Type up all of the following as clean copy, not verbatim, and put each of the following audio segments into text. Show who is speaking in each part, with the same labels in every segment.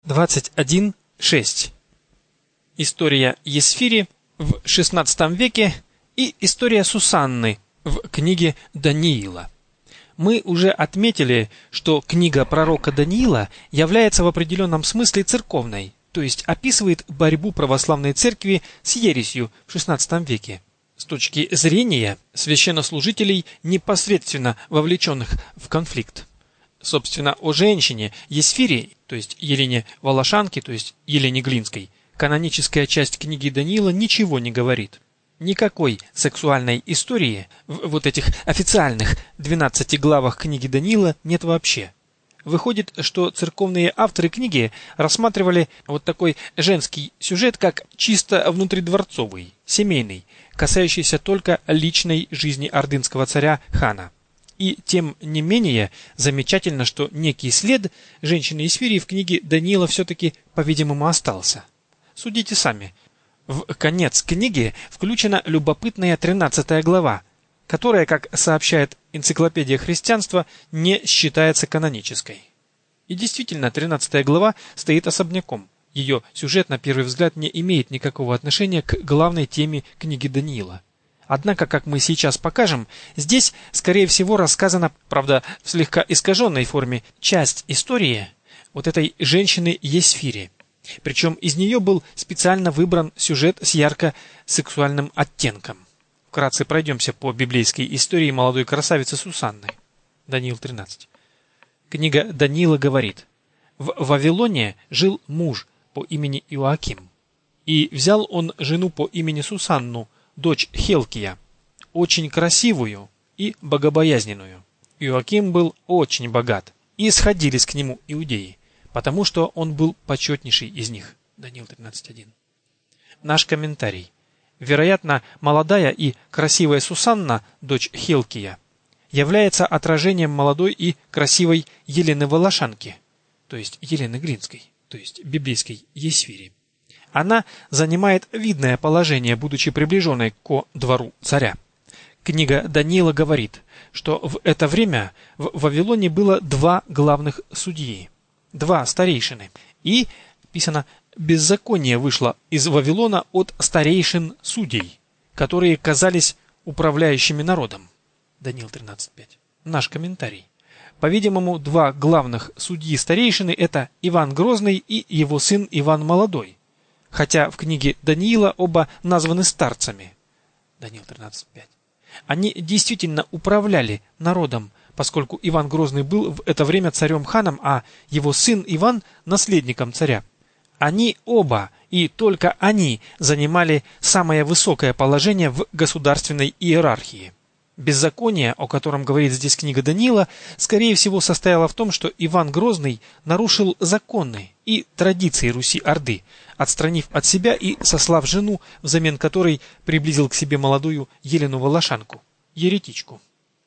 Speaker 1: 21.6. История Есфири в XVI веке и история Сусанны в книге Даниила. Мы уже отметили, что книга пророка Даниила является в определенном смысле церковной, то есть описывает борьбу православной церкви с ересью в XVI веке. С точки зрения священнослужителей, непосредственно вовлеченных в конфликт. Собственно, о женщине Есфире, то есть Елене Волошанке, то есть Елене Глинской, каноническая часть книги Даниила ничего не говорит. Никакой сексуальной истории в вот этих официальных 12 главах книги Даниила нет вообще. Выходит, что церковные авторы книги рассматривали вот такой женский сюжет как чисто внутридворцовый, семейный, касающийся только личной жизни ордынского царя хана. И тем не менее замечательно, что некий след женщины Есфирии в книге Даниила все-таки, по-видимому, остался. Судите сами. В конец книги включена любопытная 13 глава, которая, как сообщает энциклопедия христианства, не считается канонической. И действительно, 13 глава стоит особняком. Ее сюжет, на первый взгляд, не имеет никакого отношения к главной теме книги Даниила. Однако, как мы сейчас покажем, здесь, скорее всего, рассказана, правда, в слегка искаженной форме, часть истории вот этой женщины Есфири. Причем из нее был специально выбран сюжет с ярко-сексуальным оттенком. Вкратце пройдемся по библейской истории молодой красавицы Сусанны. Даниил 13. Книга Даниила говорит: «В Вавилоне жил муж по имени Иоаким, и взял он жену по имени Сусанну, дочь Хелкия, очень красивую и богобоязненную. Иоаким был очень богат, и сходились к нему иудеи, потому что он был почетнейший из них». Даниил 13.1. Наш комментарий. Вероятно, молодая и красивая Сусанна, дочь Хелкия, является отражением молодой и красивой Елены Волошанки, то есть Елены Глинской, то есть библейской Есфири. Она занимает видное положение, будучи приближенной ко двору царя. Книга Даниила говорит, что в это время в Вавилоне было два главных судьи, два старейшины, и, написано, беззаконие вышло из Вавилона от старейшин судей, которые казались управляющими народом. Даниил 13.5. Наш комментарий. По-видимому, два главных судьи-старейшины – это Иван Грозный и его сын Иван Молодой, хотя в книге Даниила оба названы старцами. Даниил 13.5. Они действительно управляли народом, поскольку Иван Грозный был в это время царем-ханом, а его сын Иван – наследником царя. Они оба, и только они, занимали самое высокое положение в государственной иерархии. Беззаконие, о котором говорит здесь книга Даниила, скорее всего состояло в том, что Иван Грозный нарушил законы и традиции Руси-Орды, отстранив от себя и сослав жену, взамен которой приблизил к себе молодую Елену Волошанку, еретичку.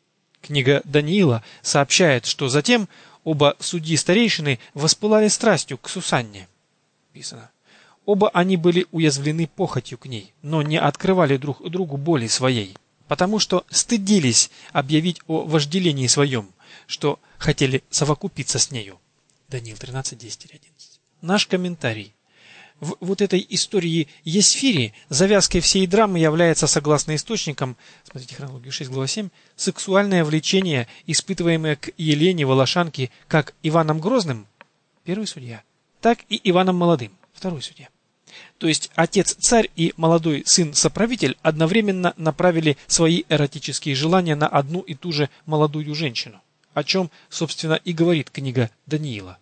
Speaker 1: Книга Даниила сообщает, что затем оба судьи-старейшины воспылали страстью к Сусанне. Написано: оба они были уязвлены похотью к ней, но не открывали друг другу боли своей, потому что стыдились объявить о вожделении своем, что хотели совокупиться с нею. Даниил 13.10-11. Наш комментарий. В вот этой истории Есфири завязкой всей драмы является, согласно источникам, смотрите хронологию 6, глава 7, сексуальное влечение, испытываемое к Елене Волошанке как Иваном Грозным, первый судья, так и Иваном Молодым, второй судья. То есть отец-царь и молодой сын-соправитель одновременно направили свои эротические желания на одну и ту же молодую женщину, о чем, собственно, и говорит книга Даниила.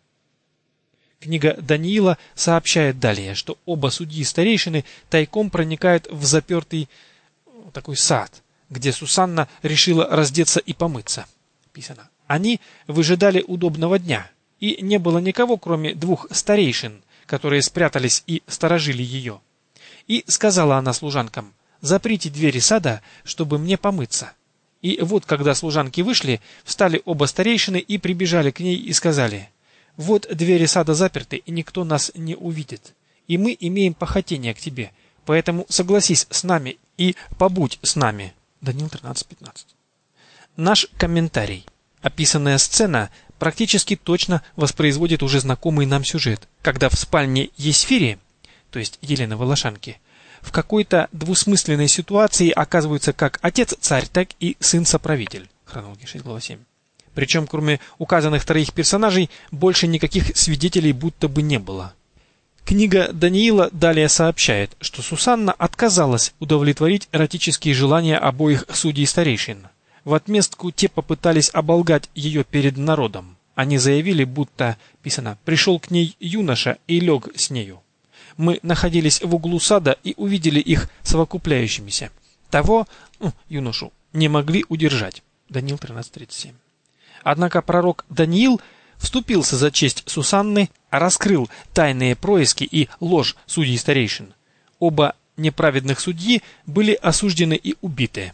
Speaker 1: Книга Даниила сообщает далее, что оба судьи-старейшины тайком проникают в запертый такой сад, где Сусанна решила раздеться и помыться. Написано: они выжидали удобного дня, и не было никого, кроме двух старейшин, которые спрятались и сторожили ее. И сказала она служанкам: «Заприте двери сада, чтобы мне помыться». И вот, когда служанки вышли, встали оба старейшины и прибежали к ней и сказали: «Вот двери сада заперты, и никто нас не увидит, и мы имеем похотение к тебе, поэтому согласись с нами и побудь с нами». Даниил 13.15. Наш комментарий. Описанная сцена практически точно воспроизводит уже знакомый нам сюжет, когда в спальне Есфири, то есть Елены Волошанки, в какой-то двусмысленной ситуации оказываются как отец-царь, так и сын-соправитель. Хронология 6, глава 7. Причем, кроме указанных троих персонажей, больше никаких свидетелей будто бы не было. Книга Даниила далее сообщает, что Сусанна отказалась удовлетворить эротические желания обоих судей-старейшин. В отместку те попытались оболгать ее перед народом. Они заявили, будто, писано, «пришел к ней юноша и лег с нею. Мы находились в углу сада и увидели их совокупляющимися. Того, юношу, не могли удержать». Даниил 13:37. Однако пророк Даниил вступился за честь Сусанны, раскрыл тайные происки и ложь судей-старейшин. Оба неправедных судьи были осуждены и убиты.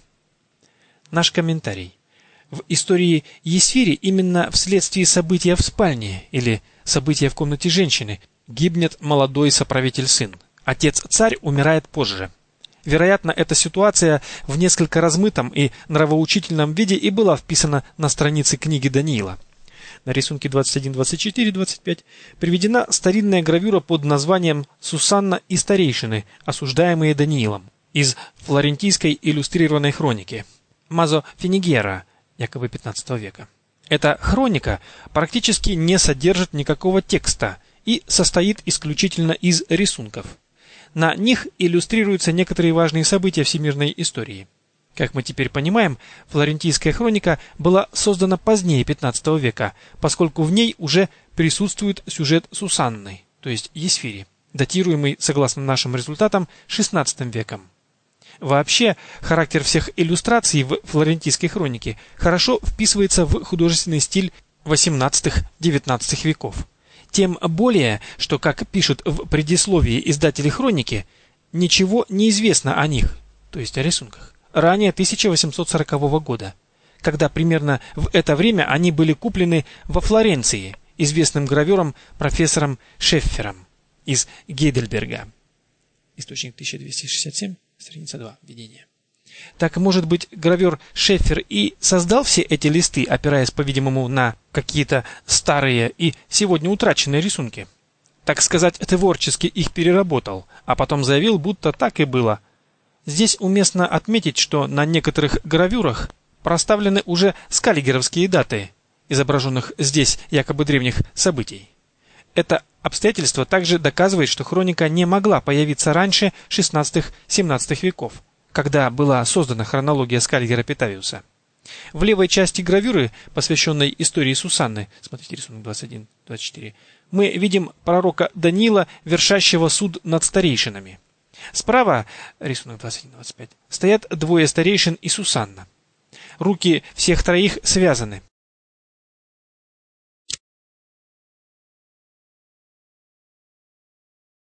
Speaker 1: Наш комментарий. В истории Есфири именно вследствие события в спальне или события в комнате женщины гибнет молодой соправитель-сын. Отец-царь умирает позже. Вероятно, эта ситуация в несколько размытом и нравоучительном виде и была вписана на странице книги Даниила. На рисунке 21, 24, 25 приведена старинная гравюра под названием «Сусанна и старейшины, осуждаемые Даниилом» из флорентийской иллюстрированной хроники Мазо Финигера, якобы 15 века. Эта хроника практически не содержит никакого текста и состоит исключительно из рисунков. На них иллюстрируются некоторые важные события всемирной истории. Как мы теперь понимаем, флорентийская хроника была создана позднее 15 века, поскольку в ней уже присутствует сюжет Сусанны, то есть Есфири, датируемый, согласно нашим результатам, XVI веком. Вообще, характер всех иллюстраций в флорентийской хронике хорошо вписывается в художественный стиль XVIII-XIX веков. Тем более, что, как пишут в предисловии издатели хроники, ничего не известно о них, то есть о рисунках, ранее 1840 года, когда примерно в это время они были куплены во Флоренции известным гравером профессором Шеффером из Гейдельберга. Источник 1267, страница 2, введение. Так, может быть, гравер Шеффер и создал все эти листы, опираясь, по-видимому, на какие-то старые и сегодня утраченные рисунки? Так сказать, творчески их переработал, а потом заявил, будто так и было. Здесь уместно отметить, что на некоторых гравюрах проставлены уже скаллигеровские даты, изображенных здесь якобы древних событий. Это обстоятельство также доказывает, что хроника не могла появиться раньше XVI-XVII веков, когда была создана хронология Скальгера Петавиуса. В левой части гравюры, посвященной истории Сусанны, смотрите рисунок 21-24, мы видим пророка Даниила, вершащего суд над старейшинами. Справа, рисунок 21-25, стоят двое старейшин и Сусанна. Руки всех троих связаны.